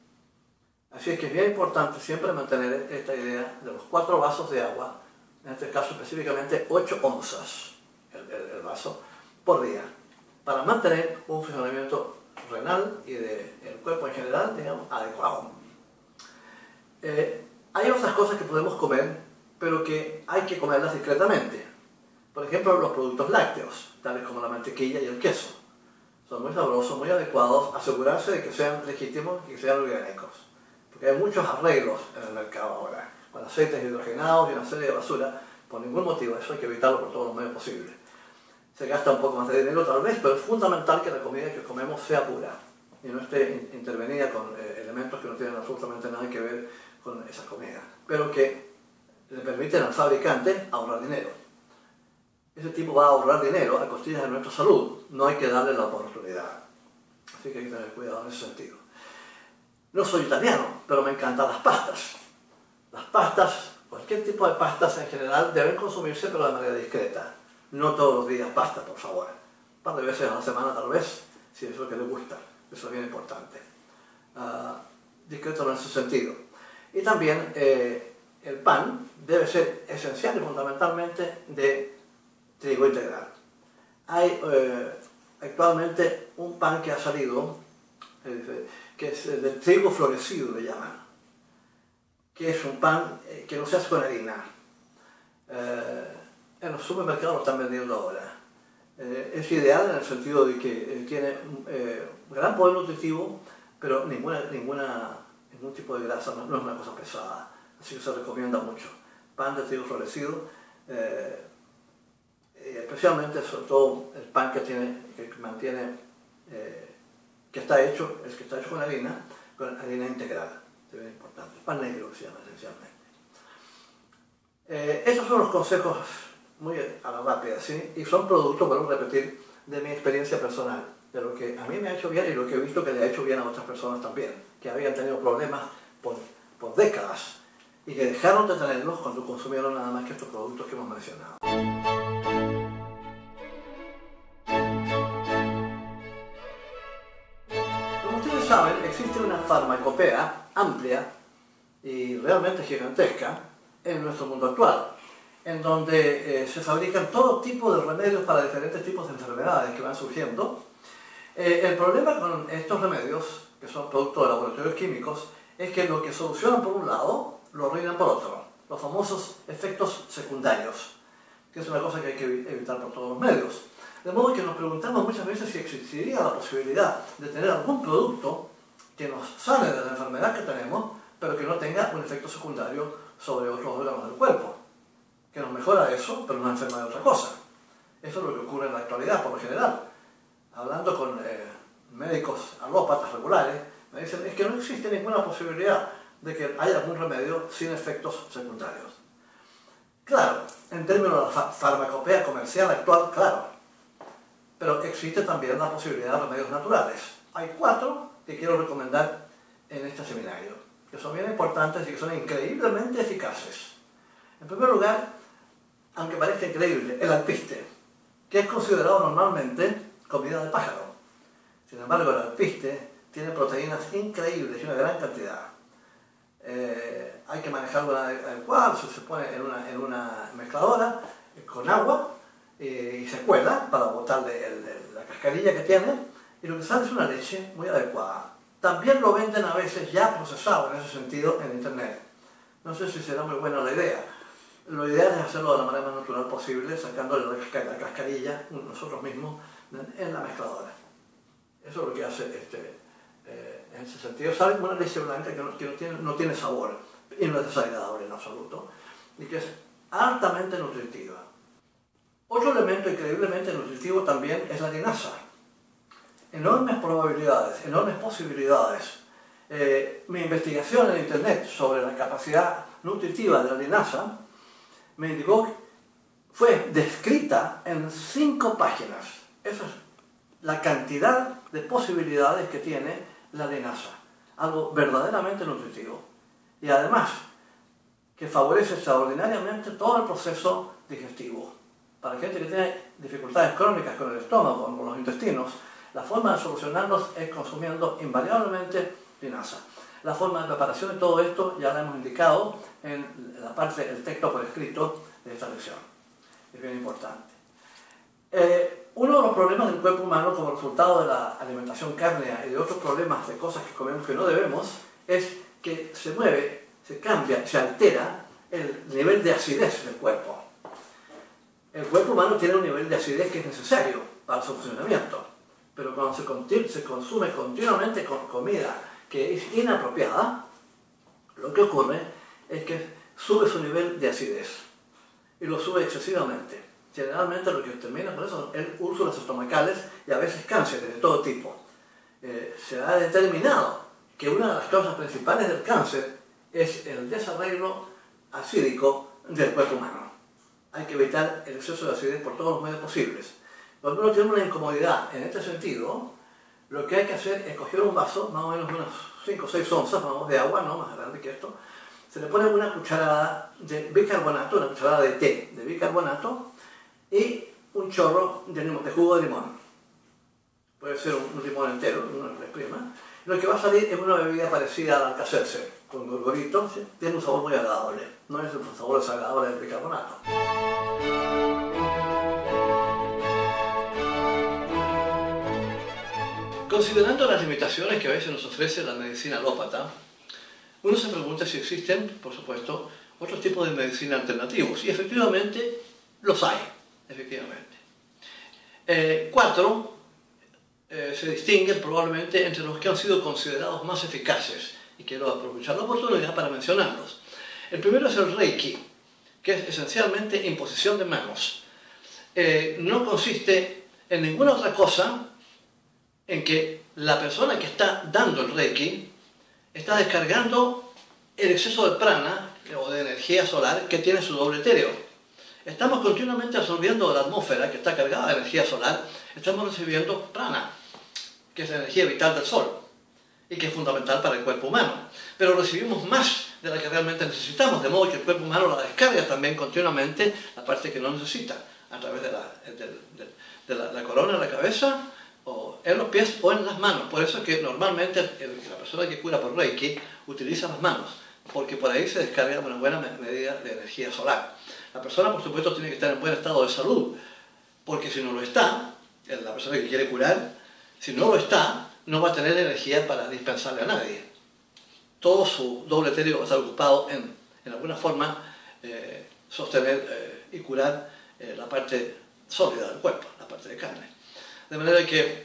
Así es que es bien importante siempre mantener esta idea de los cuatro vasos de agua, en este caso específicamente ocho onzas el, el, el vaso por día, para mantener un funcionamiento renal y del cuerpo en general, digamos, adecuado. Eh, hay otras cosas que podemos comer, pero que hay que comerlas discretamente. Por ejemplo, los productos lácteos, tales como la mantequilla y el queso. Son muy sabrosos, muy adecuados, asegurarse de que sean legítimos y que sean orgánicos. Porque hay muchos arreglos en el mercado ahora, con aceites hidrogenados y una serie de basura. Por ningún motivo, eso hay que evitarlo por todos los medios posibles. Se gasta un poco más de dinero tal vez, pero es fundamental que la comida que comemos sea pura y no esté intervenida con eh, elementos que no tienen absolutamente nada que ver con esa comida, pero que le permiten al fabricante ahorrar dinero. Ese tipo va a ahorrar dinero a costillas de nuestra salud, no hay que darle la oportunidad. Así que hay que tener cuidado en ese sentido. No soy italiano, pero me encantan las pastas. Las pastas, cualquier tipo de pastas en general, deben consumirse pero de manera discreta. No todos los días pasta, por favor. Un par de veces a la semana tal vez, si es lo que le gusta. Eso es bien importante. Uh, discreto en ese sentido. Y también eh, el pan debe ser esencial y fundamentalmente de trigo integral. Hay eh, actualmente un pan que ha salido, eh, que es el de trigo florecido, le llaman, que es un pan eh, que no se hace con harina. Eh, en los supermercados lo están vendiendo ahora. Eh, es ideal en el sentido de que eh, tiene eh, gran poder nutritivo, pero ninguna, ninguna, ningún tipo de grasa, no, no es una cosa pesada. Así que se recomienda mucho. Pan de trigo florecido, eh, especialmente, sobre todo, el pan que, tiene, que mantiene, eh, que está hecho, el que está hecho con harina, con harina integral. Es bien importante. Pan negro, que se llama esencialmente. Eh, esos son los consejos muy a la rápida, ¿sí? Y son productos, vuelvo a repetir, de mi experiencia personal, de lo que a mí me ha hecho bien y lo que he visto que le ha hecho bien a otras personas también, que habían tenido problemas por, por décadas y que dejaron de tenerlos cuando consumieron nada más que estos productos que hemos mencionado. Como ustedes saben, existe una farmacopea amplia y realmente gigantesca en nuestro mundo actual, en donde eh, se fabrican todo tipo de remedios para diferentes tipos de enfermedades que van surgiendo. Eh, el problema con estos remedios, que son productos de laboratorios químicos, es que lo que solucionan por un lado, lo arruinan por otro. Los famosos efectos secundarios, que es una cosa que hay que evitar por todos los medios. De modo que nos preguntamos muchas veces si existiría la posibilidad de tener algún producto que nos sane de la enfermedad que tenemos, pero que no tenga un efecto secundario sobre otros órganos del cuerpo. Que nos mejora eso, pero nos enferma de otra cosa. Eso es lo que ocurre en la actualidad, por lo general. Hablando con eh, médicos alópatas regulares, me dicen es que no existe ninguna posibilidad de que haya algún remedio sin efectos secundarios. Claro, en términos de la fa farmacopea comercial actual, claro, pero existe también la posibilidad de remedios naturales. Hay cuatro que quiero recomendar en este seminario, que son bien importantes y que son increíblemente eficaces. En primer lugar, aunque parezca increíble, el alpiste, que es considerado normalmente comida de pájaro. Sin embargo, el alpiste tiene proteínas increíbles y una gran cantidad. Eh, hay que manejarlo adecuado, se, se pone en una, en una mezcladora eh, con agua eh, y se cuela para botarle el, el, la cascarilla que tiene, y lo que sale es una leche muy adecuada. También lo venden a veces ya procesado en ese sentido en internet. No sé si será muy buena la idea. Lo ideal es hacerlo de la manera más natural posible, sacándole la cascarilla nosotros mismos en la mezcladora. Eso es lo que hace este, eh, en ese sentido. Sale una leche blanca que, no, que no, tiene, no tiene sabor y no es desagradable en absoluto, y que es altamente nutritiva. Otro elemento increíblemente nutritivo también es la linaza. Enormes probabilidades, enormes posibilidades. Eh, mi investigación en internet sobre la capacidad nutritiva de la linaza me indicó que fue descrita en cinco páginas. Esa es la cantidad de posibilidades que tiene la linaza. Algo verdaderamente nutritivo. Y además, que favorece extraordinariamente todo el proceso digestivo. Para gente que tiene dificultades crónicas con el estómago, con los intestinos, la forma de solucionarlos es consumiendo invariablemente linaza. La forma de preparación de todo esto ya la hemos indicado en la parte del texto por escrito de esta lección. Es bien importante. Eh, uno de los problemas del cuerpo humano como resultado de la alimentación cárnea y de otros problemas de cosas que comemos que no debemos es que se mueve, se cambia, se altera el nivel de acidez del cuerpo. El cuerpo humano tiene un nivel de acidez que es necesario para su funcionamiento, pero cuando se, se consume continuamente con comida que es inapropiada, lo que ocurre es que sube su nivel de acidez y lo sube excesivamente. Generalmente lo que termina con eso es úlceras estomacales y a veces cánceres de todo tipo. Eh, se ha determinado que una de las causas principales del cáncer es el desarreglo acídico del cuerpo humano. Hay que evitar el exceso de acidez por todos los medios posibles. Cuando uno tiene una incomodidad en este sentido, lo que hay que hacer es coger un vaso, más o menos unas cinco o seis onzas vamos, de agua, no más grande que esto, se le pone una cucharada de bicarbonato, una cucharada de té de bicarbonato y un chorro de, de jugo de limón. Puede ser un, un limón entero, uno lo exprima. Lo que va a salir es una bebida parecida al Alka-Seltzer, con gorgorito, ¿sí? Tiene un sabor muy agradable, no es el sabor desagradable del bicarbonato. Considerando las limitaciones que a veces nos ofrece la medicina alópata, uno se pregunta si existen, por supuesto, otros tipos de medicina alternativos, y efectivamente los hay, efectivamente. Eh, cuatro eh, se distinguen probablemente entre los que han sido considerados más eficaces, y quiero aprovechar la oportunidad para mencionarlos. El primero es el Reiki, que es esencialmente imposición de manos. Eh, no consiste en ninguna otra cosa en que la persona que está dando el Reiki está descargando el exceso de prana o de energía solar que tiene su doble etéreo. Estamos continuamente absorbiendo de la atmósfera que está cargada de energía solar, estamos recibiendo prana, que es la energía vital del sol y que es fundamental para el cuerpo humano. Pero recibimos más de la que realmente necesitamos, de modo que el cuerpo humano la descarga también continuamente, la parte que no necesita, a través de la, de, de, de la, la corona de la cabeza, o en los pies o en las manos. Por eso es que normalmente el, la persona que cura por Reiki utiliza las manos, porque por ahí se descarga una buena medida de energía solar. La persona, por supuesto, tiene que estar en buen estado de salud, porque si no lo está, la persona que quiere curar, si no lo está, no va a tener energía para dispensarle a nadie. Todo su doble etéreo va a estar ocupado en, en alguna forma, eh, sostener eh, y curar eh, la parte sólida del cuerpo, la parte de carne. De manera que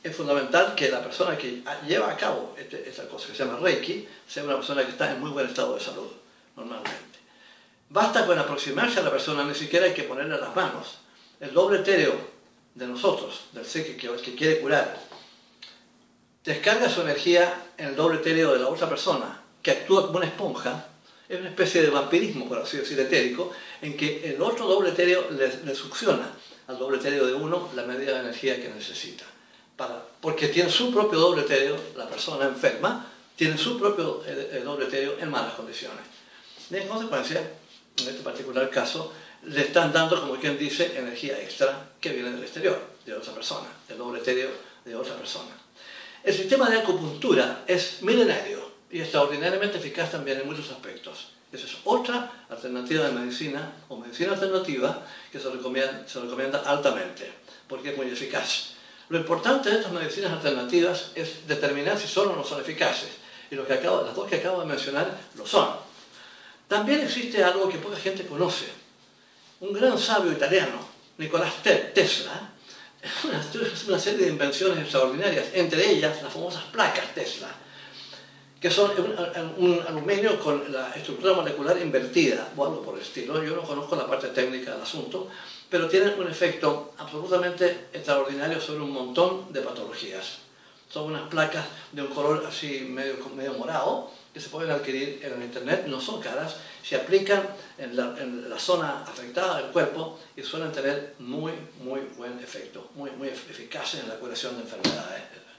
es fundamental que la persona que lleva a cabo este, esta cosa que se llama Reiki sea una persona que está en muy buen estado de salud, normalmente. Basta con aproximarse a la persona, ni siquiera hay que ponerle las manos. El doble etéreo de nosotros, del ser que, que quiere curar, descarga su energía en el doble etéreo de la otra persona, que actúa como una esponja. Es una especie de vampirismo, por así decir, etérico, en que el otro doble etéreo le, le succiona al doble etéreo de uno la medida de energía que necesita. Para, porque tiene su propio doble etéreo, la persona enferma, tiene su propio eh, doble etéreo en malas condiciones. Y en consecuencia, en este particular caso, le están dando, como quien dice, energía extra que viene del exterior, de otra persona, del doble etéreo de otra persona. El sistema de acupuntura es milenario y extraordinariamente eficaz también en muchos aspectos. Esa es otra alternativa de medicina, o medicina alternativa, que se recomienda, se recomienda altamente, porque es muy eficaz. Lo importante de estas medicinas alternativas es determinar si son o no son eficaces, y lo que acabo, las dos que acabo de mencionar lo son. También existe algo que poca gente conoce. Un gran sabio italiano, Nicolás Tesla, una, una serie de invenciones extraordinarias, entre ellas las famosas placas Tesla, que son un, un aluminio con la estructura molecular invertida, o algo por el estilo. Yo no conozco la parte técnica del asunto, pero tienen un efecto absolutamente extraordinario sobre un montón de patologías. Son unas placas de un color así medio, medio morado, que se pueden adquirir en el internet, no son caras, se aplican en la, en la zona afectada del cuerpo y suelen tener muy, muy buen efecto, muy, muy eficaces en la curación de enfermedades.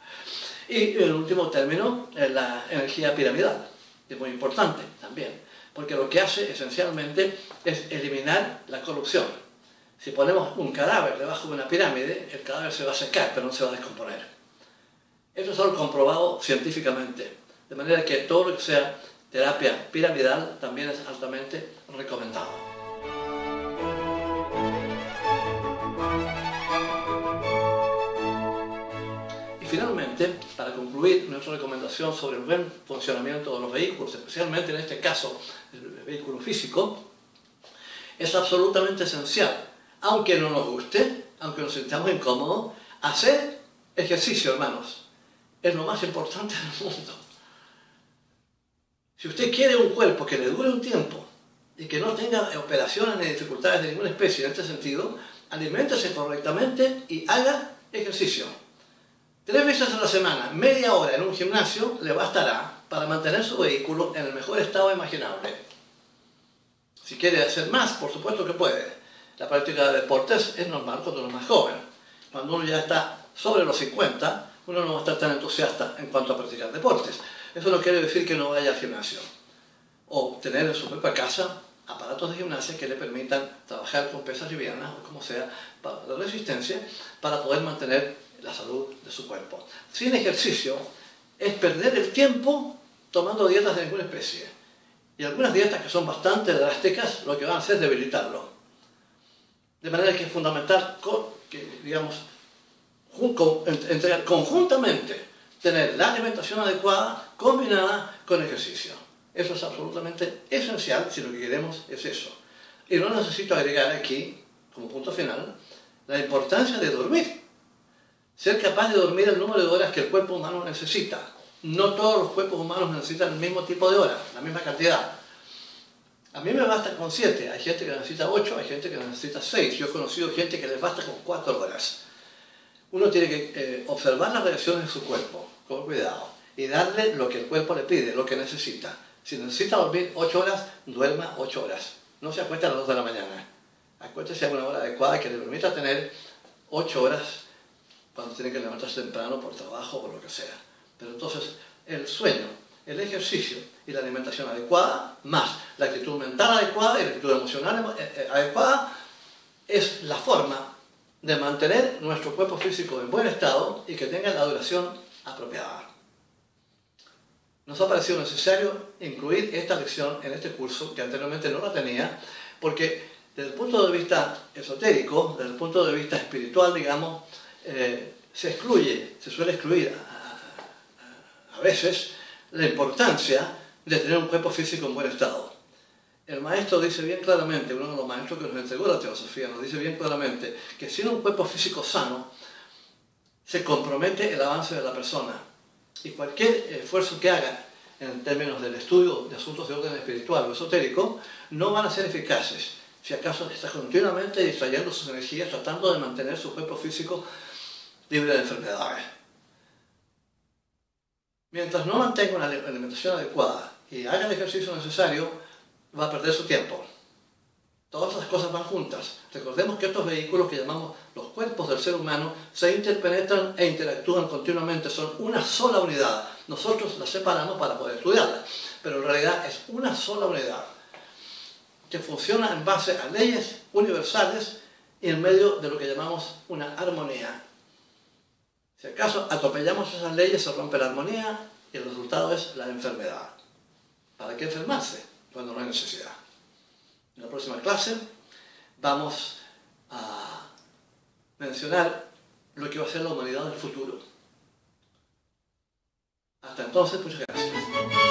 Y en último término, la energía piramidal, que es muy importante también, porque lo que hace esencialmente es eliminar la corrupción. Si ponemos un cadáver debajo de una pirámide, el cadáver se va a secar, pero no se va a descomponer. Esto es algo comprobado científicamente. De manera que todo lo que sea terapia piramidal también es altamente recomendado. Y finalmente, para concluir nuestra recomendación sobre el buen funcionamiento de los vehículos, especialmente en este caso el vehículo físico, es absolutamente esencial, aunque no nos guste, aunque nos sintamos incómodos, hacer ejercicio, hermanos. Es lo más importante del mundo. Si usted quiere un cuerpo que le dure un tiempo y que no tenga operaciones ni dificultades de ninguna especie en este sentido, aliméntese correctamente y haga ejercicio. Tres veces a la semana, media hora en un gimnasio, le bastará para mantener su vehículo en el mejor estado imaginable. Si quiere hacer más, por supuesto que puede. La práctica de deportes es normal cuando uno es más joven. Cuando uno ya está sobre los cincuenta, uno no va a estar tan entusiasta en cuanto a practicar deportes. Eso no quiere decir que no vaya al gimnasio. O tener en su propia casa aparatos de gimnasia que le permitan trabajar con pesas livianas o como sea, para la resistencia, para poder mantener la salud de su cuerpo. Sin ejercicio es perder el tiempo tomando dietas de ninguna especie. Y algunas dietas que son bastante drásticas lo que van a hacer es debilitarlo. De manera que es fundamental que, digamos, entre, conjuntamente tener la alimentación adecuada combinada con ejercicio. Eso es absolutamente esencial si lo que queremos es eso. Y no necesito agregar aquí, como punto final, la importancia de dormir. Ser capaz de dormir el número de horas que el cuerpo humano necesita. No todos los cuerpos humanos necesitan el mismo tipo de horas, la misma cantidad. A mí me basta con siete, hay gente que necesita ocho, hay gente que necesita seis. Yo he conocido gente que les basta con cuatro horas. Uno tiene que eh, observar las reacciones de su cuerpo, con cuidado, y darle lo que el cuerpo le pide, lo que necesita. Si necesita dormir ocho horas, duerma ocho horas. No se acueste a las dos de la mañana. Acuéstese a una hora adecuada que le permita tener ocho horas cuando tiene que levantarse temprano por trabajo o por lo que sea. Pero entonces, el sueño, el ejercicio y la alimentación adecuada, más la actitud mental adecuada y la actitud emocional adecuada, es la forma de mantener nuestro cuerpo físico en buen estado y que tenga la duración apropiada. Nos ha parecido necesario incluir esta lección en este curso, que anteriormente no la tenía, porque desde el punto de vista esotérico, desde el punto de vista espiritual, digamos, eh, se excluye, se suele excluir a, a, a veces la importancia de tener un cuerpo físico en buen estado. El maestro dice bien claramente, uno de los maestros que nos entregó la teosofía, nos dice bien claramente que sin un cuerpo físico sano, se compromete el avance de la persona. Y cualquier esfuerzo que haga en términos del estudio de asuntos de orden espiritual o esotérico no van a ser eficaces si acaso está continuamente distrayendo sus energías tratando de mantener su cuerpo físico libre de enfermedades. Mientras no mantenga una alimentación adecuada y haga el ejercicio necesario, va a perder su tiempo. Todas las cosas van juntas. Recordemos que estos vehículos que llamamos los cuerpos del ser humano se interpenetran e interactúan continuamente, son una sola unidad. Nosotros las separamos para poder estudiarlas, pero en realidad es una sola unidad que funciona en base a leyes universales y en medio de lo que llamamos una armonía. Si acaso atropellamos esas leyes, se rompe la armonía y el resultado es la enfermedad. ¿Para qué enfermarse cuando no hay necesidad? En la próxima clase vamos a mencionar lo que va a ser la humanidad del futuro. Hasta entonces, muchas gracias.